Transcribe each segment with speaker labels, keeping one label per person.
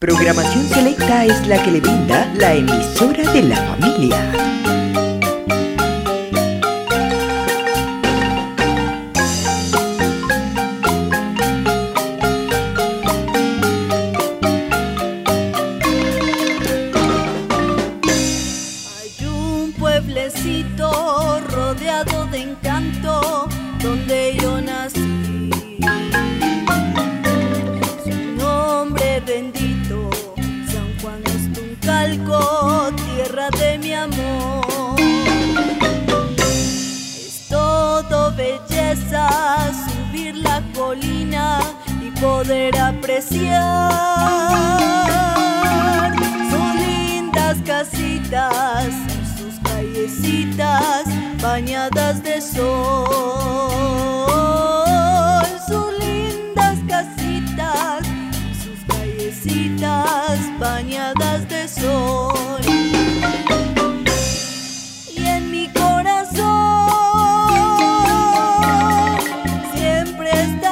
Speaker 1: Programación selecta es la que le brinda la emisora de la familia.
Speaker 2: Hay un pueblecito rodeado de encanto donde yo nací. Su nombre bendito, San Juan Ostuncalco, tierra de mi amor. Es todo belleza subir la colina y poder apreciar. Son lindas casitas, sus callecitas bañadas de sol. Sus lindas casitas, sus callecitas bañadas de sol. Y en mi corazón siempre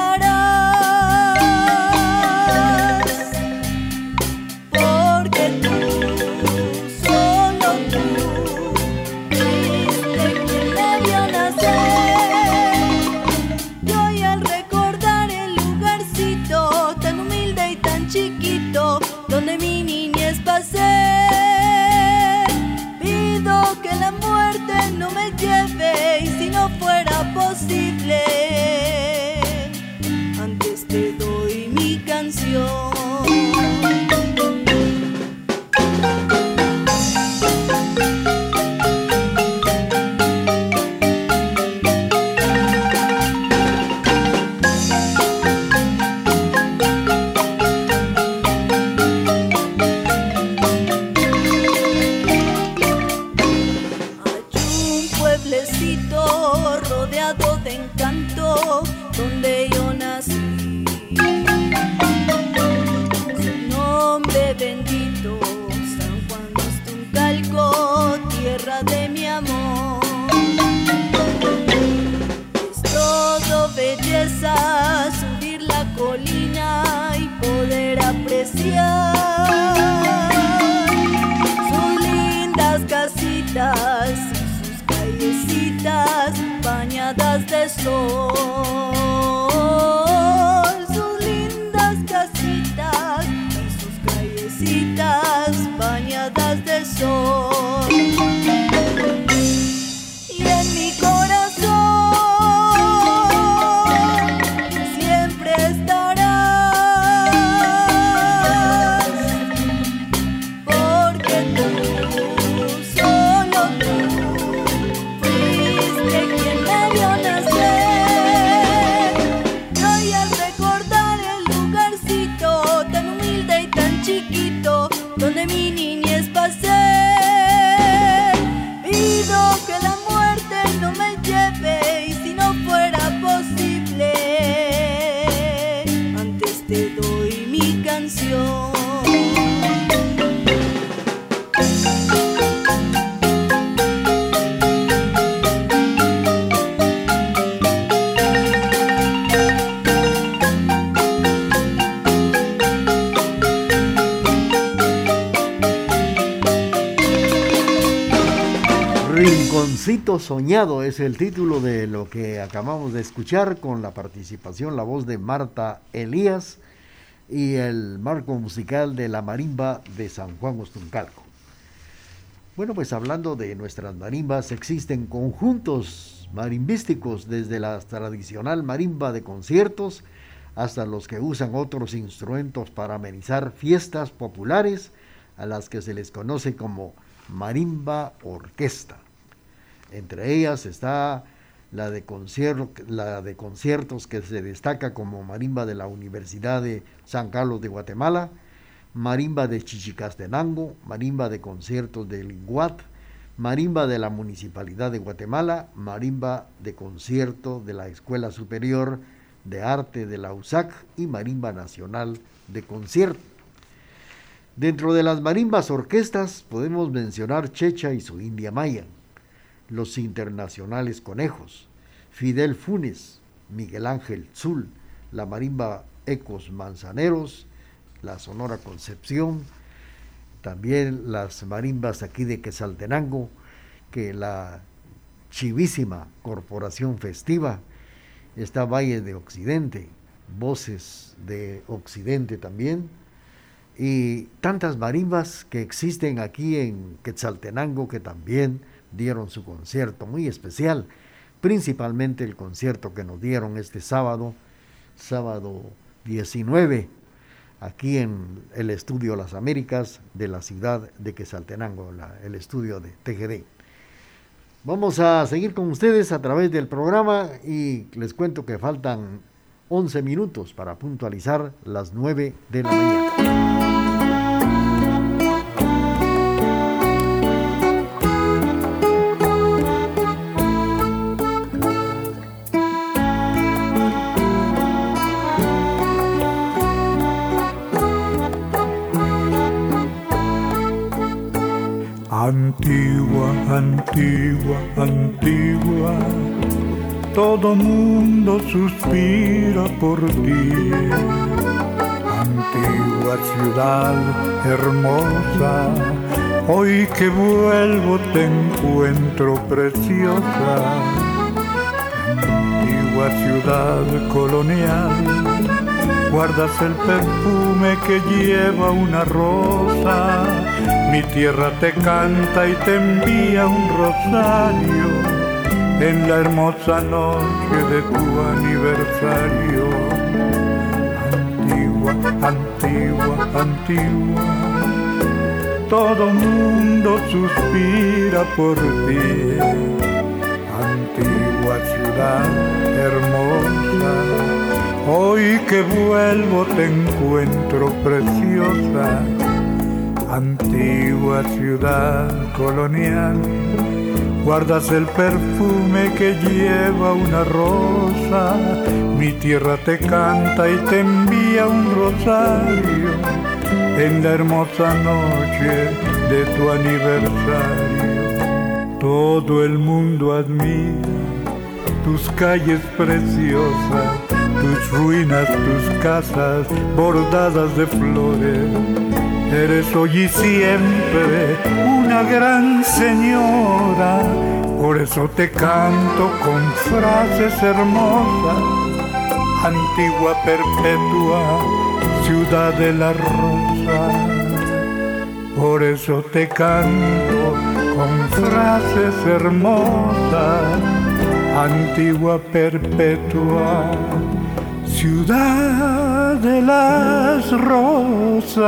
Speaker 2: estarás, porque tú, solo tú, fuiste quien me vio nacer. Y hoy al recordar el lugarcito tan humilde y tan chiquito donde mi niñez pasé, pido que la muerte no me lleve, y si no fuera posible, antes te doy mi canción. Pueblecito rodeado de encanto donde yo nací. Su nombre bendito, San Juan Ostuncalco, tierra de mi amor. Es todo belleza subir la colina y poder apreciar sus lindas casitas, callecitas bañadas de sol. Sus lindas casitas y sus callecitas bañadas de sol. Y en mi corazón siempre estarás, porque tú, solo tú, fuiste quien me vio nacer. Y hoy al recordar el lugarcito tan humilde y tan chiquito donde mi niñez pasé, pido que la muerte no me lleve, y si no fuera posible, antes te doy mi canción.
Speaker 3: Rinconcito Soñado es el título de lo que acabamos de escuchar, con la participación, la voz de Marta Elías y el marco musical de la marimba de San Juan Ostuncalco. Bueno, pues hablando de nuestras marimbas, existen conjuntos marimbísticos desde la tradicional marimba de conciertos hasta los que usan otros instrumentos para amenizar fiestas populares, a las que se les conoce como marimba orquesta. Entre ellas está la de conciertos, que se destaca como marimba de la Universidad de San Carlos de Guatemala, marimba de Chichicastenango, marimba de conciertos de Linguat, marimba de la Municipalidad de Guatemala, marimba de concierto de la Escuela Superior de Arte de la USAC y marimba nacional de concierto. Dentro de las marimbas orquestas podemos mencionar Checha y su India Maya, los Internacionales Conejos, Fidel Funes, Miguel Ángel Zul, la marimba Ecos Manzaneros, la Sonora Concepción, también las marimbas aquí de Quetzaltenango, que la chivísima Corporación Festiva, está Valle de Occidente, Voces de Occidente también, y tantas marimbas que existen aquí en Quetzaltenango que también dieron su concierto muy especial, principalmente el concierto que nos dieron este sábado 19, aquí en el Estudio Las Américas de la ciudad de Quetzaltenango, el estudio de TGD. Vamos a seguir con ustedes a través del programa y les cuento que faltan 11 minutos para puntualizar las 9 de la mañana.
Speaker 4: Antigua, antigua, antigua, todo mundo suspira por ti. Antigua ciudad hermosa, hoy que vuelvo te encuentro preciosa. Antigua ciudad colonial, guardas el perfume que lleva una rosa. Mi tierra te canta y te envía un rosario en la hermosa noche de tu aniversario. Antigua, antigua, antigua, todo mundo suspira por ti. Antigua ciudad hermosa, hoy que vuelvo te encuentro preciosa. Antigua ciudad colonial, guardas el perfume que lleva una rosa. Mi tierra te canta y te envía un rosario en la hermosa noche de tu aniversario. Todo el mundo admira tus calles preciosas, tus ruinas, tus casas bordadas de flores. Eres hoy y siempre una gran señora, por eso te canto con frases hermosas. Antigua perpetua, ciudad de la rosa, por eso te canto con frases hermosas. Antigua perpetua, ciudad de las rosas.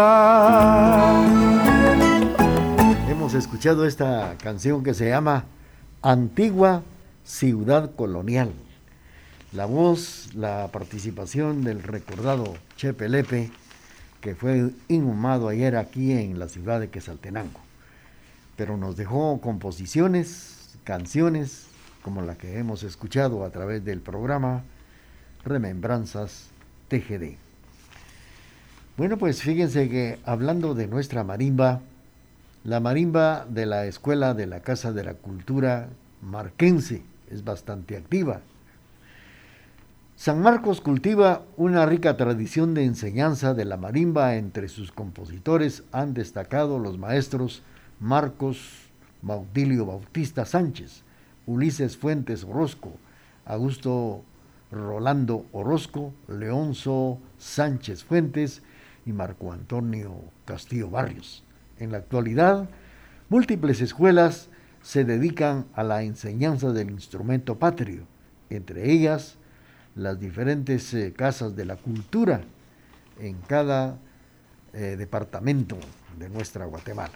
Speaker 3: Hemos escuchado esta canción que se llama Antigua Ciudad Colonial. La voz, la participación del recordado Chepe Lepe, que fue inhumado ayer aquí en la ciudad de Quetzaltenango. Pero nos dejó composiciones, canciones, como la que hemos escuchado a través del programa Remembranzas TGD. Bueno, pues fíjense que hablando de nuestra marimba, la marimba de la Escuela de la Casa de la Cultura Marquense es bastante activa. San Marcos cultiva una rica tradición de enseñanza de la marimba. Entre sus compositores han destacado los maestros Marcos Bautilio Bautista Sánchez, Ulises Fuentes Orozco, Augusto Rolando Orozco, Leonzo Sánchez Fuentes y Marco Antonio Castillo Barrios. En la actualidad, múltiples escuelas se dedican a la enseñanza del instrumento patrio, entre ellas las diferentes casas de la cultura en cada departamento de nuestra Guatemala.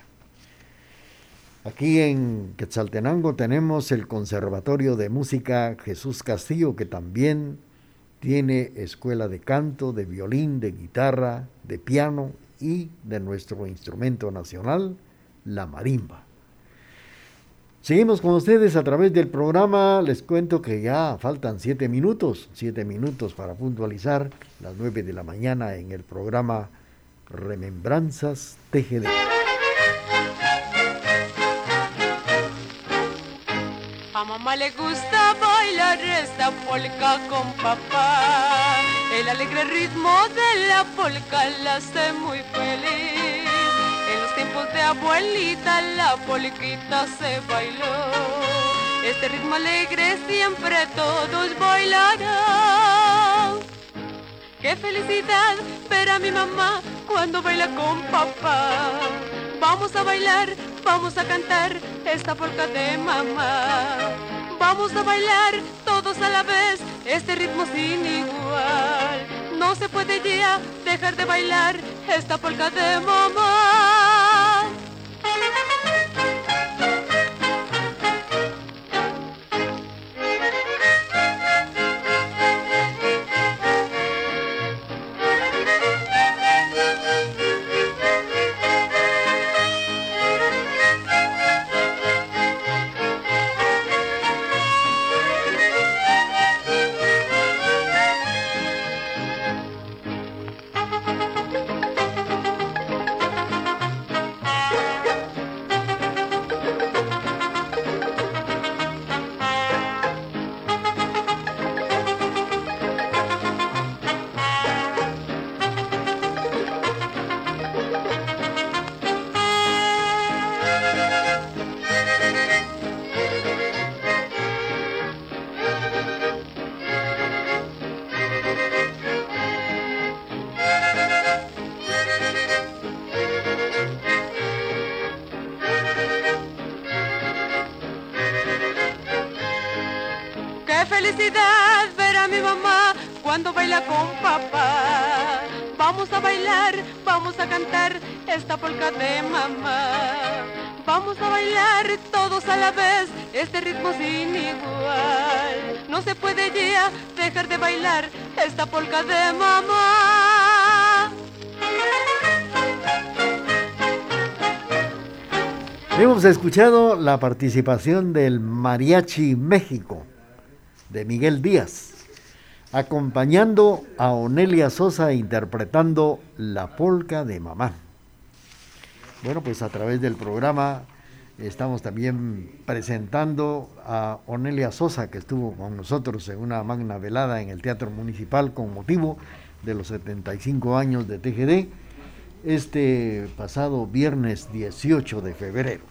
Speaker 3: Aquí en Quetzaltenango tenemos el Conservatorio de Música Jesús Castillo, que también tiene escuela de canto, de violín, de guitarra, de piano y de nuestro instrumento nacional, la marimba. Seguimos con ustedes a través del programa. Les cuento que ya faltan 7 minutos para puntualizar las 9 de la mañana en el programa Remembranzas TGD.
Speaker 5: A mamá le gusta bailar esta polka con papá. El alegre ritmo de la polca la hace muy feliz. En los tiempos de abuelita la polquita se bailó. Este ritmo alegre siempre todos bailarán. Qué felicidad ver a mi mamá cuando baila con papá. Vamos a bailar, vamos a cantar esta polca de mamá. Vamos a bailar todos a la vez este ritmo sin igual. No se puede ya dejar de bailar esta polca de mamá. Felicidad ver a mi mamá cuando baila con papá. Vamos a bailar, vamos a cantar esta polca de mamá. Vamos a bailar todos a la vez este ritmo sin igual. No se puede ya dejar de bailar esta polca de mamá.
Speaker 3: Hemos escuchado la participación del Mariachi México de Miguel Díaz, acompañando a Onelia Sosa interpretando la polca de mamá. Bueno, pues a través del programa estamos también presentando a Onelia Sosa, que estuvo con nosotros en una magna velada en el Teatro Municipal con motivo de los 75 años de TGD, este pasado viernes 18 de febrero.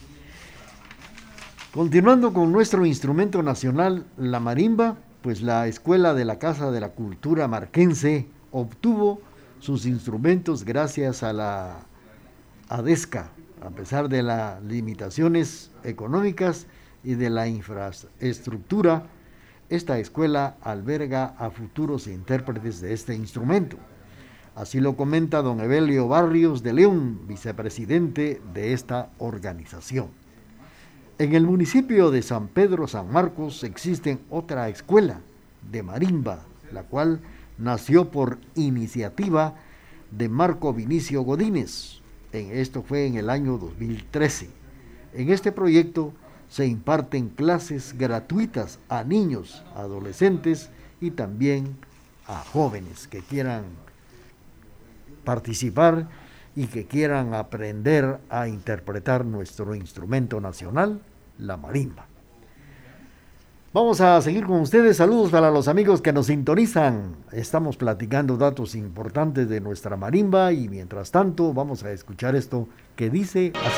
Speaker 3: Continuando con nuestro instrumento nacional, la marimba, pues la Escuela de la Casa de la Cultura Marquense obtuvo sus instrumentos gracias a la ADESCA, a pesar de las limitaciones económicas y de la infraestructura. Esta escuela alberga a futuros intérpretes de este instrumento. Así lo comenta don Evelio Barrios de León, vicepresidente de esta organización. En el municipio de San Pedro San Marcos existe otra escuela de marimba, la cual nació por iniciativa de Marco Vinicio Godínez. Esto fue en el año 2013. En este proyecto se imparten clases gratuitas a niños, adolescentes y también a jóvenes que quieran participar y que quieran aprender a interpretar nuestro instrumento nacional, la marimba. Vamos a seguir con ustedes. Saludos para los amigos que nos sintonizan. Estamos platicando datos importantes de nuestra marimba y mientras tanto vamos a escuchar esto que dice así.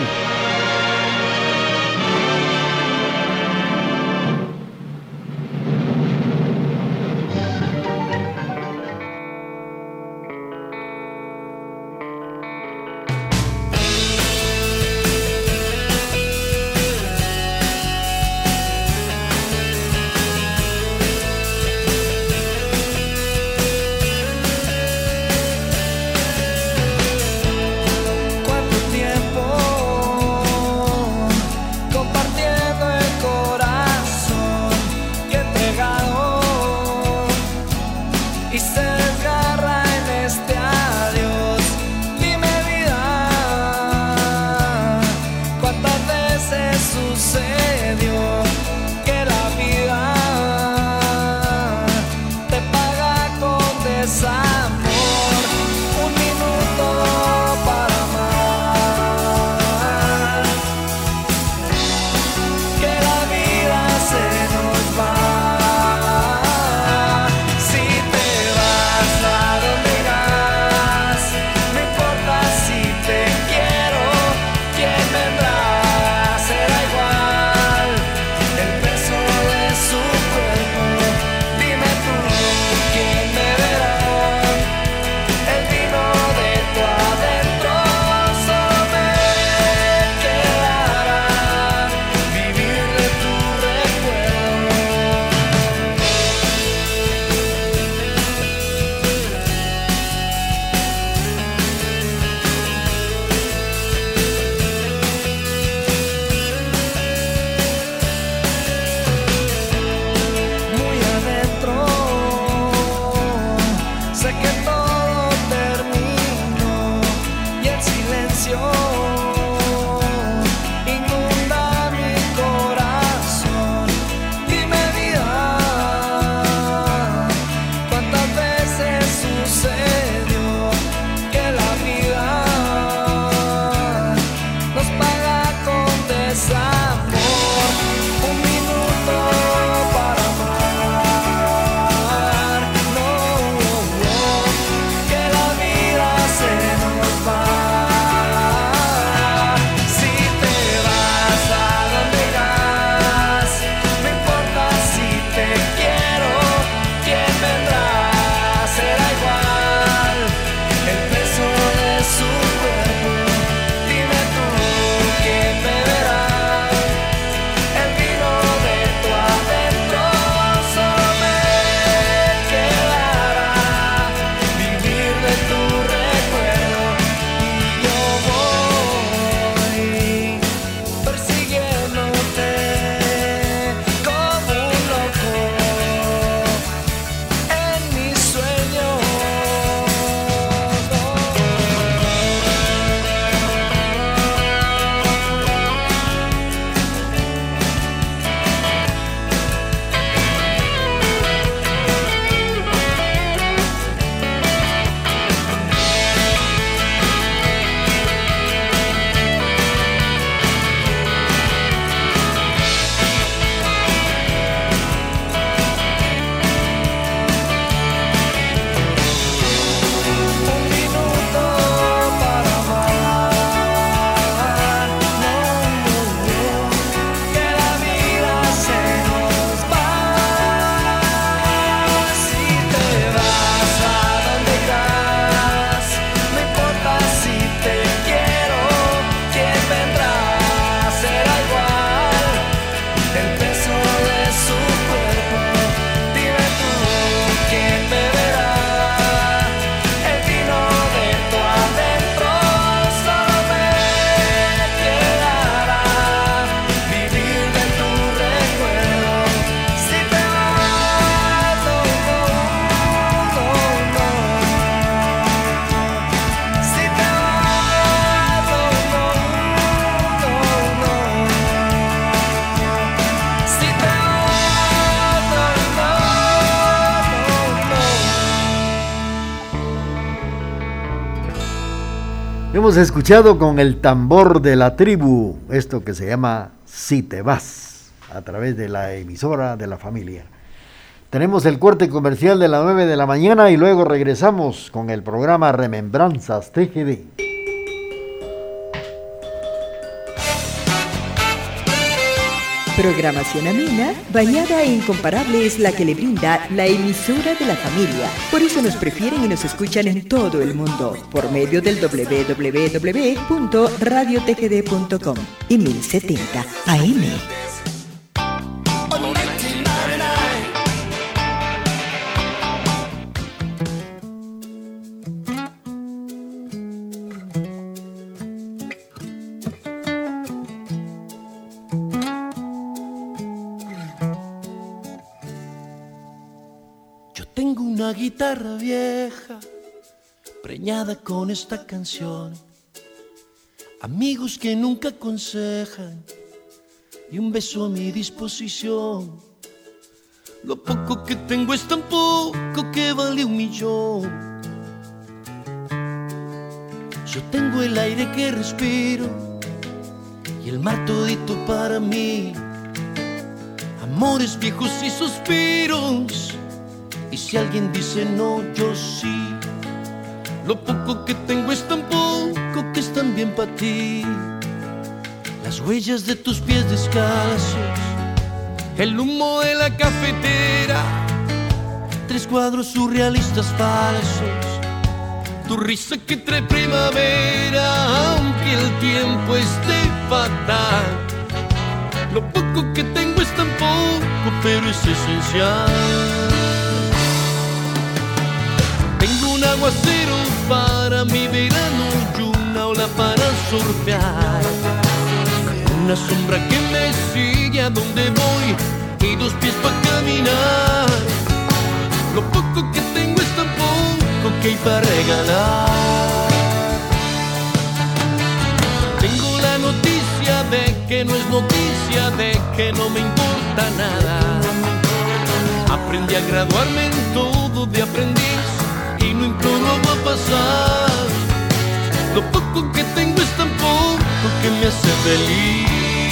Speaker 6: ¿Cuánto tiempo
Speaker 3: hemos escuchado con el tambor de la tribu, esto que se llama Si te vas, a través de la emisora de la familia. Tenemos el corte comercial de las 9 de la mañana y luego regresamos con el programa Remembranzas TGD.
Speaker 1: Programación amena, variada e incomparable es la que le brinda la emisora de la familia. Por eso nos prefieren y nos escuchan en todo el mundo, por medio del www.radiotgd.com y 1070 AM.
Speaker 6: Una guitarra vieja, preñada con esta canción, amigos que nunca aconsejan y un beso a mi disposición. Lo poco que tengo es tan poco que vale 1.000.000. Yo tengo el aire que respiro y el mar todito para mí, amores viejos y suspiros. Y si alguien dice no, yo sí. Lo poco que tengo es tan poco que es tan bien para ti. Las huellas de tus pies descalzos, el humo de la cafetera, 3 cuadros surrealistas falsos, tu risa que trae primavera, aunque el tiempo esté fatal. Lo poco que tengo es tan poco, pero es esencial. Un aguacero para mi verano y una ola para surfear, una sombra que me sigue a donde voy y 2 pies para caminar. Lo poco que tengo es tan poco que hay para regalar. Tengo la noticia de que no es noticia, de que no me importa nada. Aprendí a graduarme en todo de aprendiz y no imploro a pasar. Lo poco que tengo es tan poco que me hace feliz.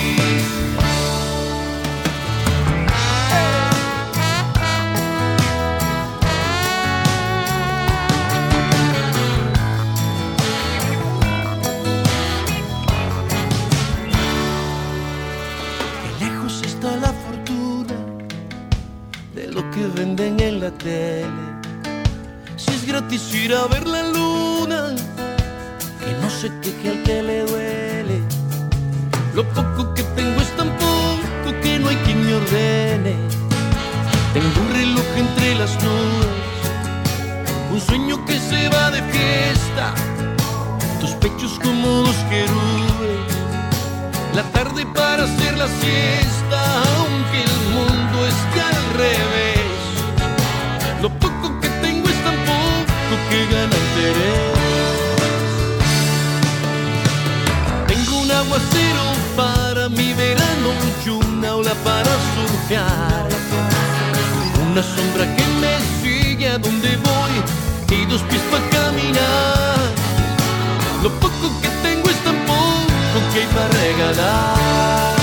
Speaker 6: Qué lejos está la fortuna de lo que venden en la tele. Es gratis ir a ver la luna, que no se queje al que le duele. Lo poco que tengo es tan poco que no hay quien me ordene. Tengo un reloj entre las nubes, un sueño que se va de fiesta, tus pechos como 2 querubes, la tarde para hacer la siesta, aunque el mundo esté al revés. Lo poco que tengo es tan poco que gana interés. Tengo un aguacero para mi verano y una ola para surfear, una sombra que me sigue a donde voy y 2 pies para caminar. Lo poco que tengo es tan poco que hay para regalar.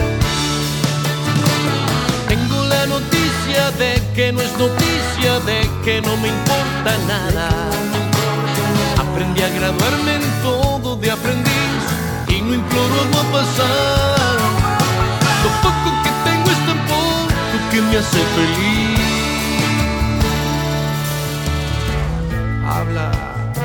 Speaker 6: Tengo la noticia de que no es noticia, de que no me importa nada. Aprendí a graduarme en todo de aprendiz y no imploro algo a pasar. Lo poco que tengo es tan poco que me hace feliz. Habla.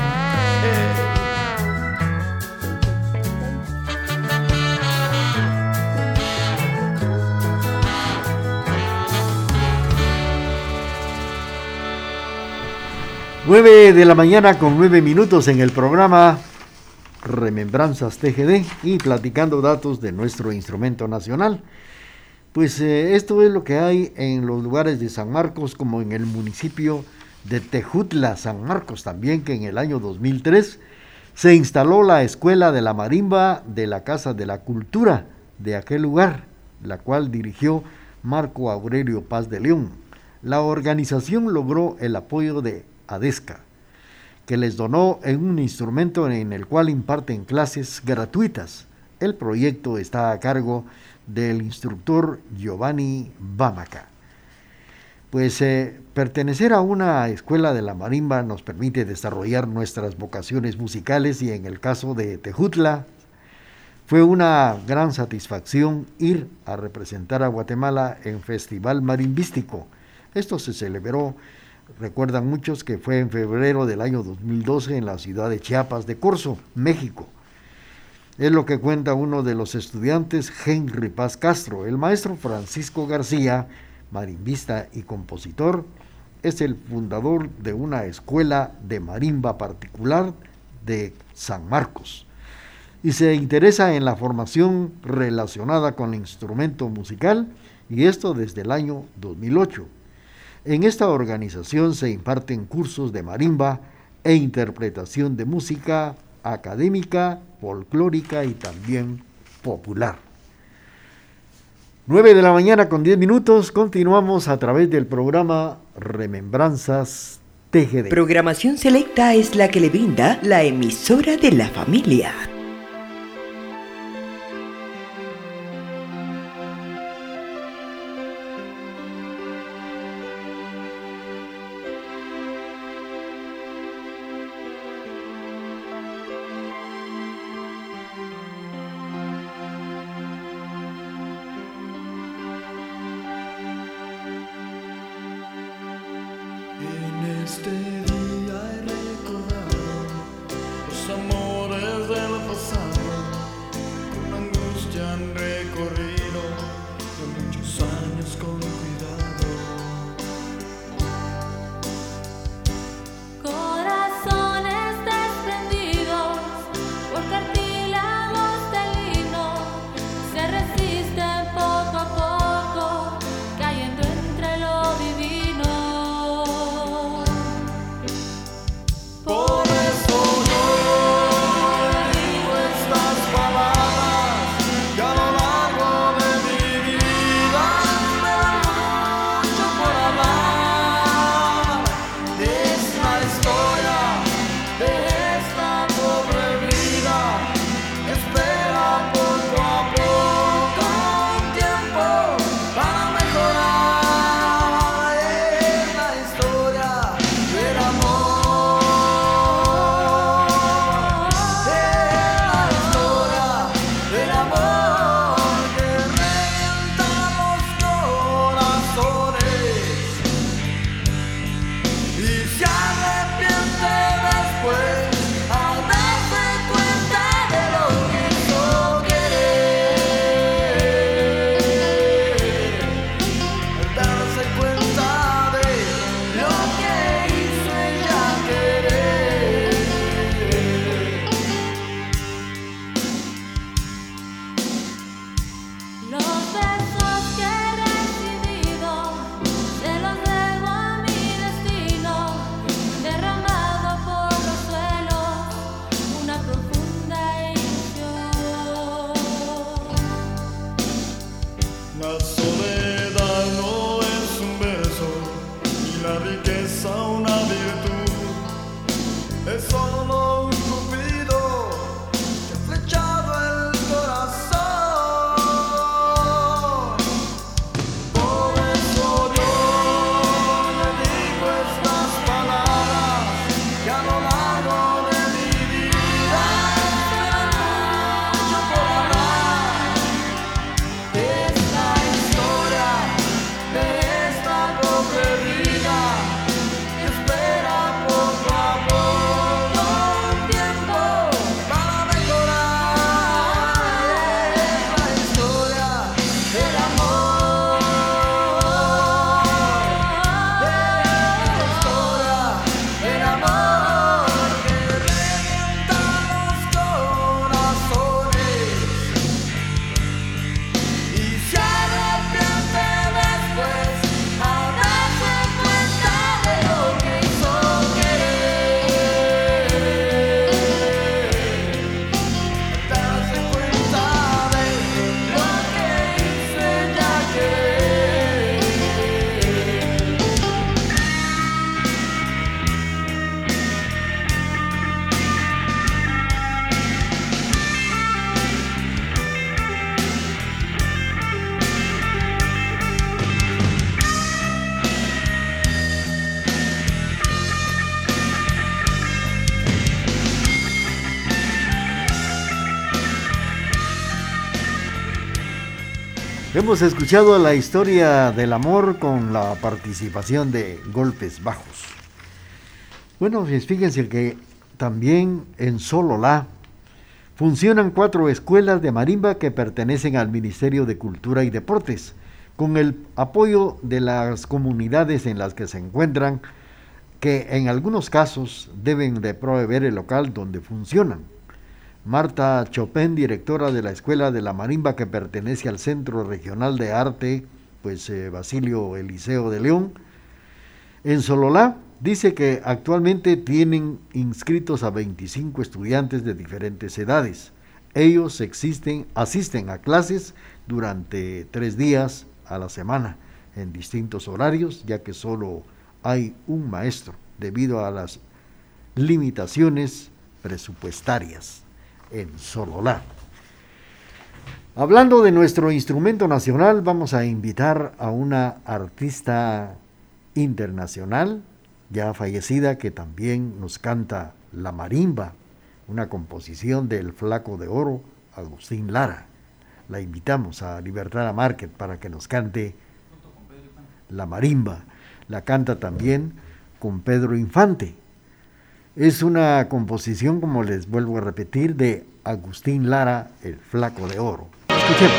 Speaker 3: 9 de la mañana con 9 minutos en el programa Remembranzas TGD y platicando datos de nuestro instrumento nacional. Pues esto es lo que hay en los lugares de San Marcos, como en el municipio de Tejutla, San Marcos también, que en el año 2003 se instaló la Escuela de la Marimba de la Casa de la Cultura de aquel lugar, la cual dirigió Marco Aurelio Paz de León. La organización logró el apoyo de ADESCA, que les donó en un instrumento en el cual imparten clases gratuitas. El proyecto está a cargo del instructor Giovanni Bamaca. Pues pertenecer a una escuela de la marimba nos permite desarrollar nuestras vocaciones musicales, y en el caso de Tejutla fue una gran satisfacción ir a representar a Guatemala en Festival Marimbístico. Esto se celebró, recuerdan muchos, que fue en febrero del año 2012 en la ciudad de Chiapas de Corzo, México. Es lo que cuenta uno de los estudiantes, Henry Paz Castro. El maestro Francisco García, marimbista y compositor, es el fundador de una escuela de marimba particular de San Marcos y se interesa en la formación relacionada con el instrumento musical, y esto desde el año 2008. En esta organización se imparten cursos de marimba e interpretación de música académica, folclórica y también popular. 9 de la mañana con 10 minutos, continuamos a través del programa Remembranzas TGD.
Speaker 1: Programación selecta es la que le brinda la emisora de la familia.
Speaker 6: Este día he recordado los amores del pasado, con angustia han recorrido de muchos años con cuidado.
Speaker 2: Corazones desprendidos por cartílagos de lino se resisten poco a poco, cayendo entre lo divino.
Speaker 3: Hemos escuchado la historia del amor con la participación de Golpes Bajos. Bueno, fíjense que también en Sololá funcionan 4 escuelas de marimba que pertenecen al Ministerio de Cultura y Deportes, con el apoyo de las comunidades en las que se encuentran, que en algunos casos deben de proveer el local donde funcionan. Marta Chopin, directora de la Escuela de la Marimba que pertenece al Centro Regional de Arte, Basilio Eliseo de León, en Sololá, dice que actualmente tienen inscritos a 25 estudiantes de diferentes edades. Ellos asisten a clases durante 3 días a la semana, en distintos horarios, ya que solo hay un maestro, debido a las limitaciones presupuestarias en Sololá. Hablando de nuestro instrumento nacional, vamos a invitar a una artista internacional, ya fallecida, que también nos canta la marimba, una composición del Flaco de Oro, Agustín Lara. La invitamos a Libertad Market para que nos cante la marimba. La canta también con Pedro Infante. Es una composición, como les vuelvo a repetir, de Agustín Lara, el Flaco de Oro. Escuchemos.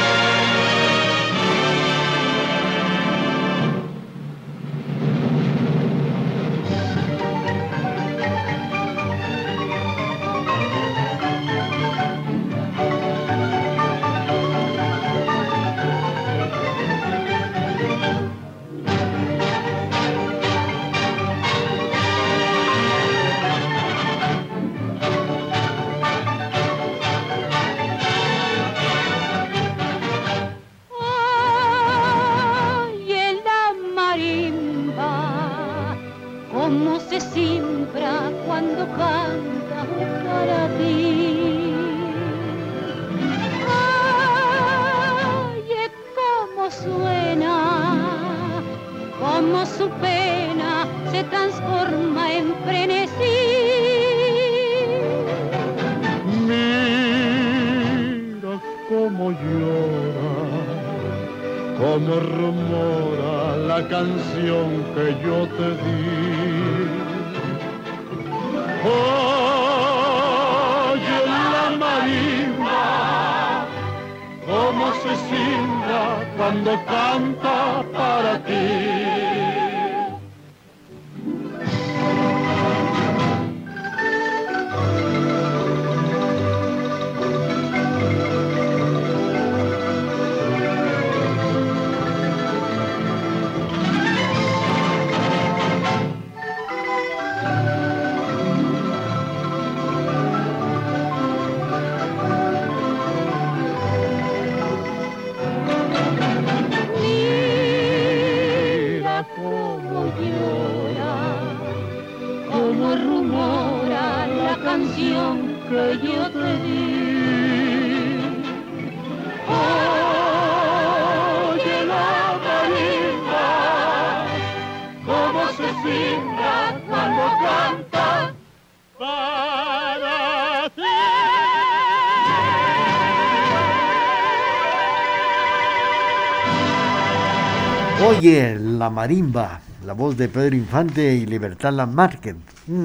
Speaker 3: Oye, la marimba, la voz de Pedro Infante y Libertad Lamarque.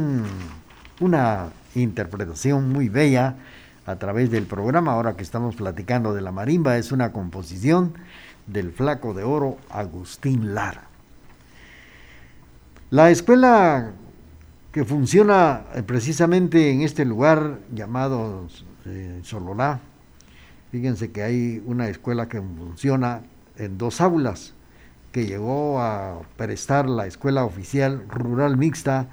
Speaker 3: Una interpretación muy bella a través del programa. Ahora que estamos platicando de la marimba, es una composición del Flaco de Oro, Agustín Lara. La escuela que funciona precisamente en este lugar llamado Sololá, fíjense que hay una escuela que funciona en 2 aulas, que llegó a prestar la Escuela Oficial Rural Mixta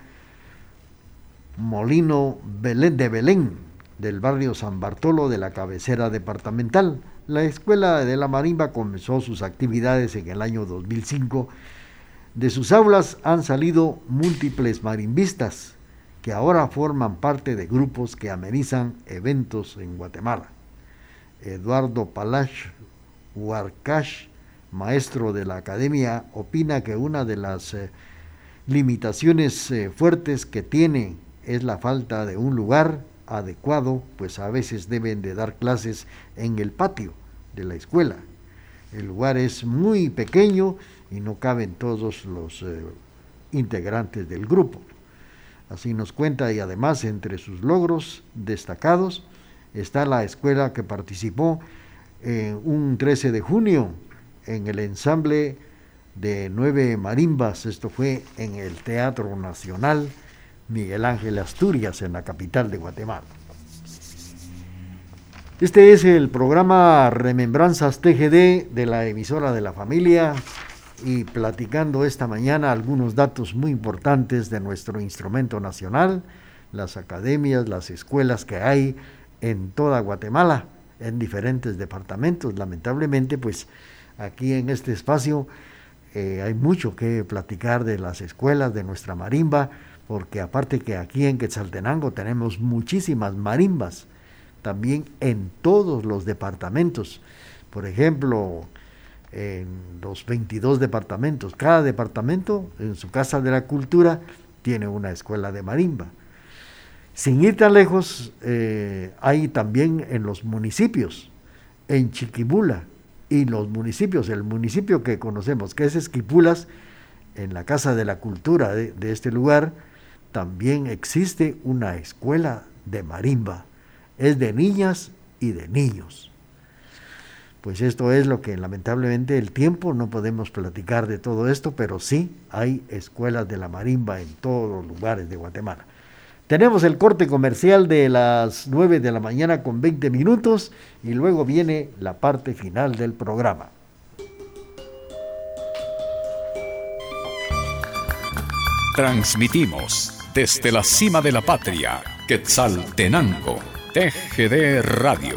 Speaker 3: Molino de Belén, del barrio San Bartolo de la cabecera departamental. La Escuela de la Marimba comenzó sus actividades en el año 2005. De sus aulas han salido múltiples marimbistas que ahora forman parte de grupos que amenizan eventos en Guatemala. Eduardo Palach Huarcash, maestro de la academia, opina que una de las limitaciones fuertes que tiene es la falta de un lugar adecuado, pues a veces deben de dar clases en el patio de la escuela. El lugar es muy pequeño y no caben todos los integrantes del grupo. Así nos cuenta, y además entre sus logros destacados está la escuela que participó un 13 de junio en el ensamble de 9 marimbas. Esto fue en el Teatro Nacional Miguel Ángel Asturias, en la capital de Guatemala. Este es el programa Remembranzas TGD de la emisora de la familia, y platicando esta mañana algunos datos muy importantes de nuestro instrumento nacional, las academias, las escuelas que hay en toda Guatemala, en diferentes departamentos. Lamentablemente, pues aquí en este espacio hay mucho que platicar de las escuelas de nuestra marimba, porque aparte que aquí en Quetzaltenango tenemos muchísimas marimbas, también en todos los departamentos. Por ejemplo, en los 22 departamentos, cada departamento en su Casa de la Cultura tiene una escuela de marimba. Sin ir tan lejos, hay también en los municipios, en Chiquibula y los municipios, el municipio que conocemos, que es Esquipulas, en la Casa de la Cultura de este lugar, también existe una escuela de marimba. Es de niñas y de niños. Pues esto es lo que lamentablemente el tiempo no podemos platicar de todo esto, pero sí hay escuelas de la marimba en todos los lugares de Guatemala. Tenemos el corte comercial de las 9 de la mañana con 20 minutos y luego viene la parte final del programa.
Speaker 7: Transmitimos desde la cima de la patria, Quetzaltenango, TGD Radio.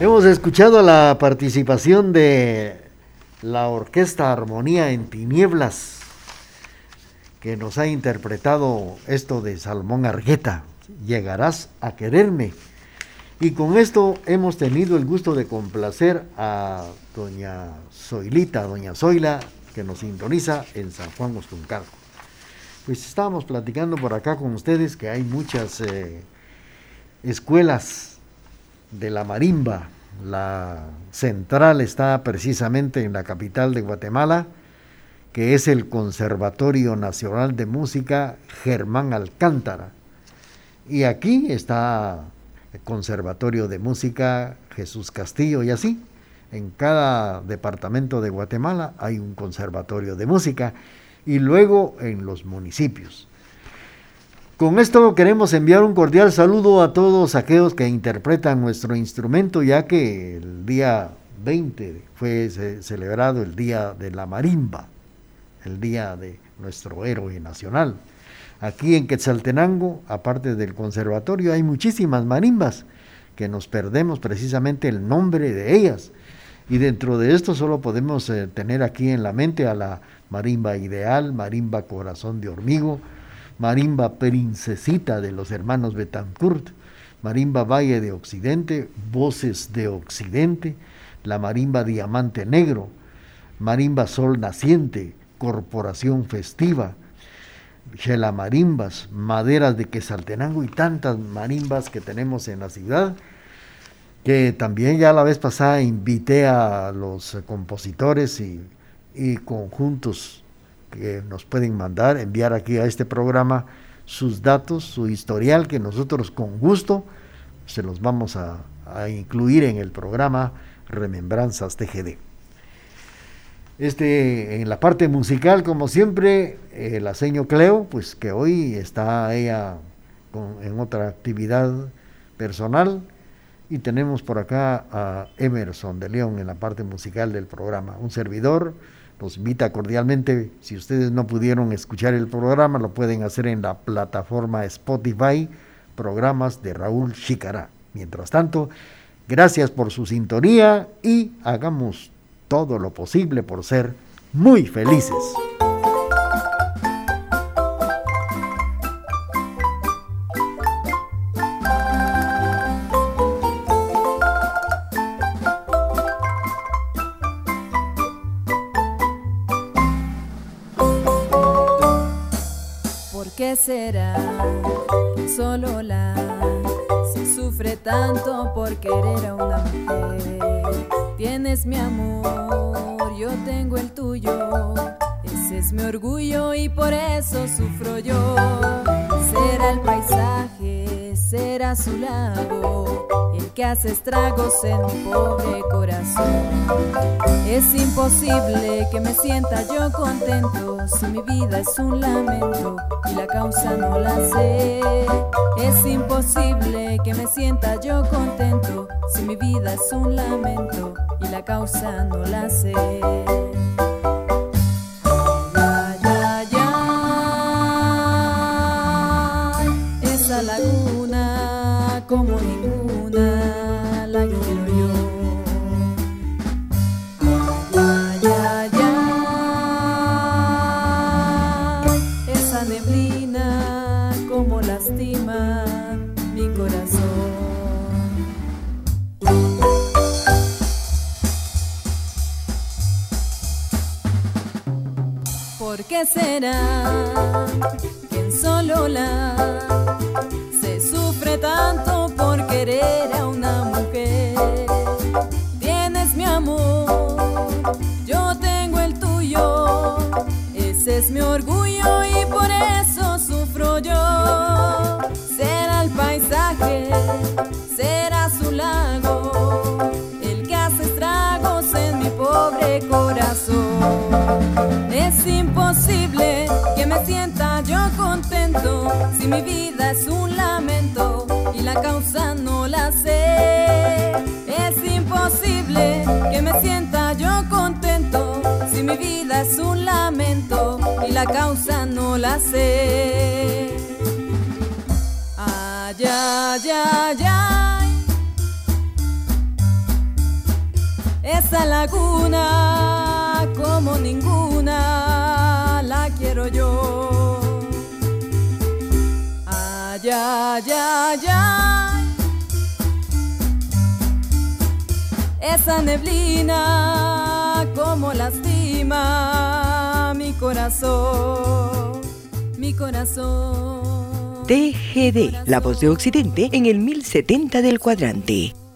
Speaker 3: Hemos escuchado la participación de la Orquesta Armonía en Tinieblas, que nos ha interpretado esto de Salomón Argueta, Llegarás a quererme. Y con esto hemos tenido el gusto de complacer a doña Zoila, que nos sintoniza en San Juan Ostuncalco. Pues estábamos platicando por acá con ustedes que hay muchas escuelas de la marimba. La central está precisamente en la capital de Guatemala, que es el Conservatorio Nacional de Música Germán Alcántara. Y aquí está el Conservatorio de Música Jesús Castillo, y así, en cada departamento de Guatemala hay un conservatorio de música, y luego en los municipios. Con esto queremos enviar un cordial saludo a todos aquellos que interpretan nuestro instrumento, ya que el día 20 fue celebrado el Día de la Marimba, el día de nuestro héroe nacional. Aquí en Quetzaltenango, aparte del conservatorio, hay muchísimas marimbas que nos perdemos precisamente el nombre de ellas. Y dentro de esto solo podemos tener aquí en la mente a la Marimba Ideal, Marimba Corazón de Hormigo, Marimba Princesita de los hermanos Betancourt, Marimba Valle de Occidente, Voces de Occidente, la Marimba Diamante Negro, Marimba Sol Naciente, Corporación Festiva, Xelamarimbas, Maderas de Quetzaltenango y tantas marimbas que tenemos en la ciudad, que también ya la vez pasada invité a los compositores y conjuntos que nos pueden enviar aquí a este programa sus datos, su historial, que nosotros con gusto se los vamos a incluir en el programa Remembranzas TGD. En la parte musical, como siempre, la seño Cleo, pues que hoy está ella en otra actividad personal, y tenemos por acá a Emerson de León en la parte musical del programa. Un servidor los invita cordialmente, si ustedes no pudieron escuchar el programa, lo pueden hacer en la plataforma Spotify, programas de Raúl Chicará. Mientras tanto, gracias por su sintonía y hagamos todo lo posible por ser muy felices.
Speaker 2: ¿Por qué será que solo se sufre tanto por querer a una mujer? Tienes mi amor, yo tengo el tuyo, ese es mi orgullo y por eso sufro yo. Será el paisaje, será su lago, el que hace estragos en mi pobre corazón. Es imposible que me sienta yo contento si mi vida es un lamento y la causa no la sé. Es imposible que me sienta yo contento si mi vida es un lamento y la causa no la sé. Esa laguna como ninguna la quiero yo. Esa neblina como lastima mi corazón. ¿Por qué será que en Solola se sufre tanto por querer a una mujer? Tienes mi amor, yo tengo el tuyo, ese es mi orgullo y por eso sufro yo. Será el paisaje, será su lago, el que hace estragos en mi pobre corazón. Es imposible que me sienta yo contento si mi vida es un lamento y la causa no la sé. Es imposible que me sienta yo contento si mi vida es un lamento y la causa no la sé. Ay, ay, ay, ay. Esa laguna como ninguna la quiero yo. Ay, ay, ay, ay. Esa neblina como lastima mi corazón, mi corazón.
Speaker 1: TGD, la voz de Occidente en el 1070 del cuadrante.